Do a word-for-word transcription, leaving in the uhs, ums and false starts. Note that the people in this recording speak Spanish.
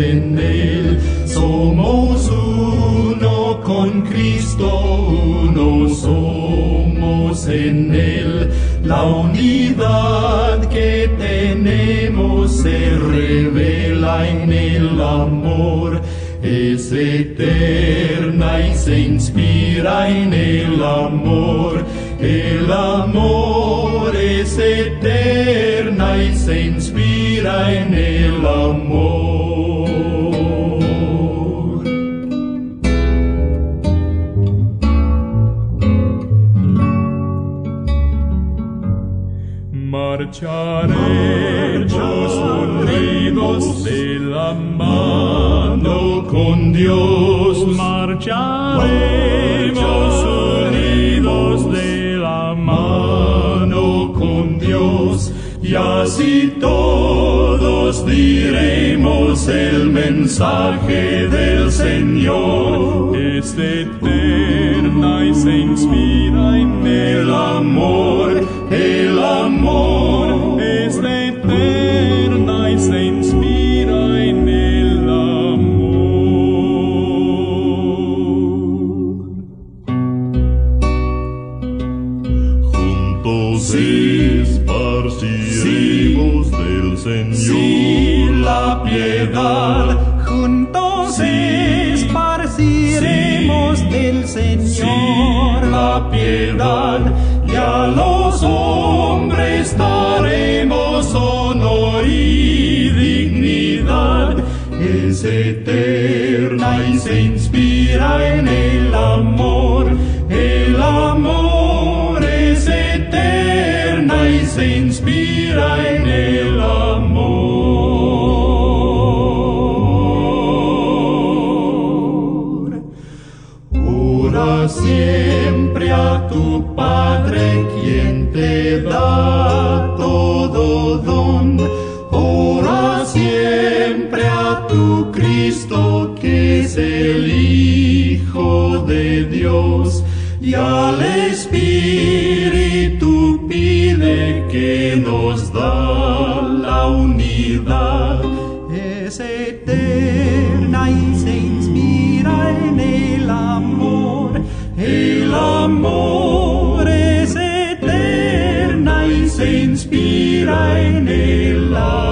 en Él. Somos uno con Cristo, uno somos en Él. La unidad que tenemos se revela en el amor. Es eterna y se inspira en el amor. El amor es eterna y se inspira en el amor. Marcharemos unidos de la mano con Dios. Marcharemos unidos de la mano con Dios. Y así todos diremos el mensaje del Señor. Es eterna y se inspira en el amor. El amor es eterna y se inspira en el amor. Juntos esparciremos sí, del Señor sí, la piedad. Juntos esparciremos sí, del Señor sí, la piedad. Y a los hombres daremos honor y dignidad. Es eterna y se inspira en el amor. El amor es eterna y se inspira en el amor. Ora siempre a tu Padre, quien te da todo don. Ora siempre a tu Cristo, que es el Hijo de Dios. Y al Espíritu pide que nos da la unidad. Es eterna y se inspira en el amor. El amor es eterna y se inspira en el amor.